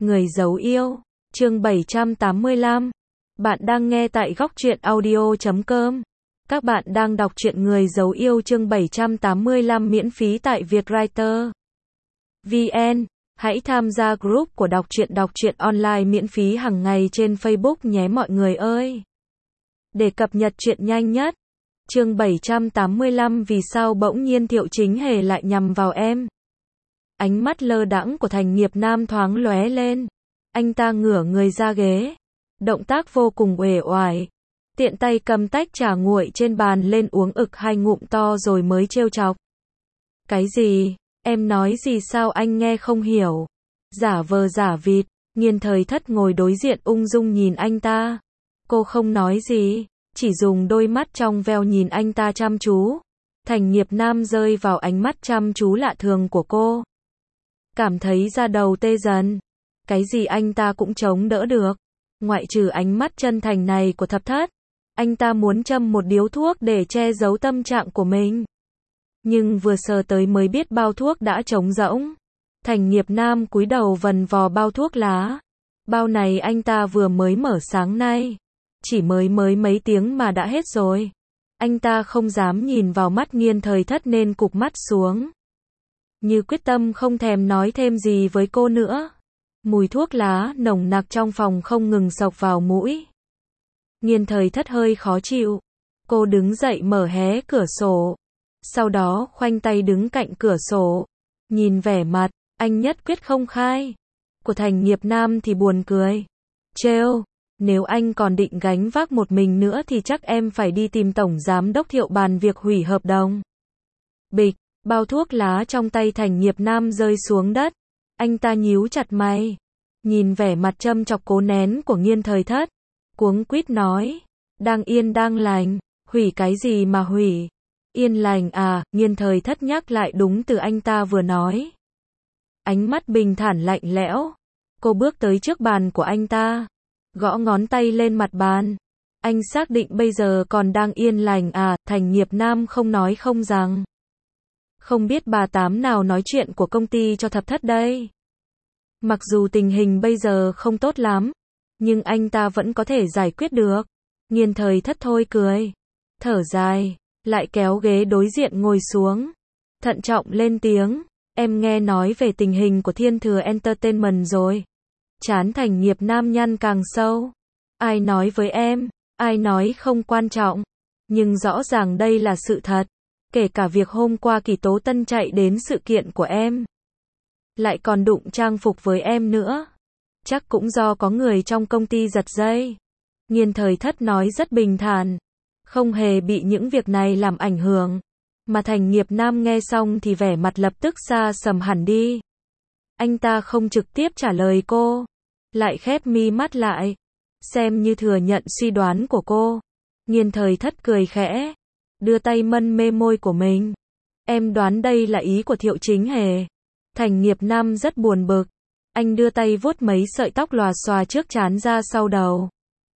Người giấu yêu, chương 785. Bạn đang nghe tại góc truyện audio.com. Các bạn đang đọc truyện Người giấu yêu chương 785 miễn phí tại Vietwriter VN. Hãy tham gia group của đọc truyện online miễn phí hàng ngày trên Facebook nhé mọi người ơi. Để cập nhật truyện nhanh nhất. Chương 785 vì sao bỗng nhiên Thiệu Chính Hề lại nhằm vào em. Ánh mắt lơ đãng của Thành Nghiệp Nam thoáng lóe lên. Anh ta ngửa người ra ghế. Động tác vô cùng uể oải. Tiện tay cầm tách trà nguội trên bàn lên uống ực 2 ngụm to rồi mới trêu chọc. Cái gì? Em nói gì sao anh nghe không hiểu? Giả vờ giả vịt. Nghiên Thời Thất ngồi đối diện ung dung nhìn anh ta. Cô không nói gì, chỉ dùng đôi mắt trong veo nhìn anh ta chăm chú. Thành Nghiệp Nam rơi vào ánh mắt chăm chú lạ thường của cô. Cảm thấy da đầu tê dần. Cái gì anh ta cũng chống đỡ được. Ngoại trừ ánh mắt chân thành này của Thập Thất. Anh ta muốn châm một điếu thuốc để che giấu tâm trạng của mình. Nhưng vừa sờ tới mới biết bao thuốc đã trống rỗng. Thành Nghiệp Nam cúi đầu vần vò bao thuốc lá. Bao này anh ta vừa mới mở sáng nay. Chỉ mới mấy tiếng mà đã hết rồi. Anh ta không dám nhìn vào mắt Nghiên Thời Thất nên cụp mắt xuống. Như quyết tâm không thèm nói thêm gì với cô nữa. Mùi thuốc lá nồng nặc trong phòng không ngừng xộc vào mũi. Nghiên Thời Thất hơi khó chịu. Cô đứng dậy mở hé cửa sổ. Sau đó khoanh tay đứng cạnh cửa sổ. Nhìn vẻ mặt, anh nhất quyết không khai. Của Thành Nghiệp Nam thì buồn cười. Trêu, nếu anh còn định gánh vác một mình nữa thì chắc em phải đi tìm Tổng Giám đốc Thiệu bàn việc hủy hợp đồng. Bịch, bao thuốc lá trong tay Thành Nghiệp Nam rơi xuống đất. Anh ta nhíu chặt mày. Nhìn vẻ mặt châm chọc cố nén của Nghiên Thời Thất. Cuống quýt nói. Đang yên đang lành. Hủy cái gì mà hủy? Yên lành à? Nghiên Thời Thất nhắc lại đúng từ anh ta vừa nói. Ánh mắt bình thản lạnh lẽo. Cô bước tới trước bàn của anh ta. Gõ ngón tay lên mặt bàn. Anh xác định bây giờ còn đang yên lành à? Thành Nghiệp Nam không nói không rằng. Không biết bà Tám nào nói chuyện của công ty cho Thập Thất đây. Mặc dù tình hình bây giờ không tốt lắm, nhưng anh ta vẫn có thể giải quyết được. Nghiên Thời Thất thôi cười. Thở dài, lại kéo ghế đối diện ngồi xuống. Thận trọng lên tiếng. Em nghe nói về tình hình của Thiên Thừa Entertainment rồi. Trán Thành Nghiệp Nam nhăn càng sâu. Ai nói với em? Ai nói không quan trọng? Nhưng rõ ràng đây là sự thật. Kể cả việc hôm qua Kỳ Tố Tân chạy đến sự kiện của em. Lại còn đụng trang phục với em nữa. Chắc cũng do có người trong công ty giật dây. Nghiên Thời Thất nói rất bình thản. Không hề bị những việc này làm ảnh hưởng. Mà Thành Nghiệp Nam nghe xong thì vẻ mặt lập tức xa sầm hẳn đi. Anh ta không trực tiếp trả lời cô. Lại khép mi mắt lại. Xem như thừa nhận suy đoán của cô. Nghiên Thời Thất cười khẽ. Đưa tay mân mê môi của mình. Em đoán đây là ý của Thiệu Chính Hề. Thành Nghiệp Nam rất buồn bực. Anh đưa tay vuốt mấy sợi tóc lòa xòa trước trán ra sau đầu.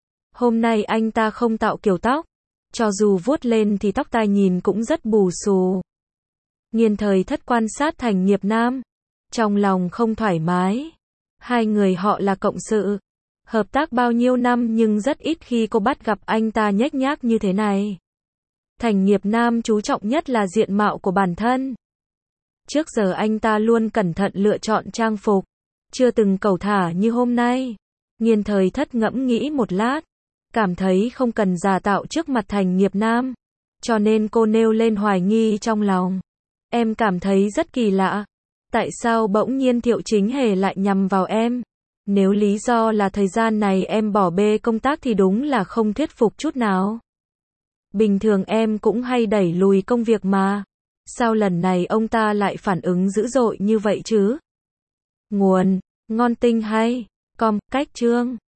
Hôm nay anh ta không tạo kiểu tóc. Cho dù vuốt lên thì tóc tai nhìn cũng rất bù xù. Nghiên Thời Thất quan sát Thành Nghiệp Nam. Trong lòng không thoải mái. Hai người họ là cộng sự. Hợp tác bao nhiêu năm nhưng rất ít khi cô bắt gặp anh ta nhếch nhác như thế này. Thành Nghiệp Nam chú trọng nhất là diện mạo của bản thân. Trước giờ anh ta luôn cẩn thận lựa chọn trang phục. Chưa từng cẩu thả như hôm nay. Nghiên Thời Thất ngẫm nghĩ một lát. Cảm thấy không cần giả tạo trước mặt Thành Nghiệp Nam. Cho nên cô nêu lên hoài nghi trong lòng. Em cảm thấy rất kỳ lạ. Tại sao bỗng nhiên Thiệu Chính Hề lại nhằm vào em? Nếu lý do là thời gian này em bỏ bê công tác thì đúng là không thuyết phục chút nào. Bình thường em cũng hay đẩy lùi công việc mà. Sao lần này ông ta lại phản ứng dữ dội như vậy chứ? Nguồn: Ngon Tinh hay. Com. Cách chương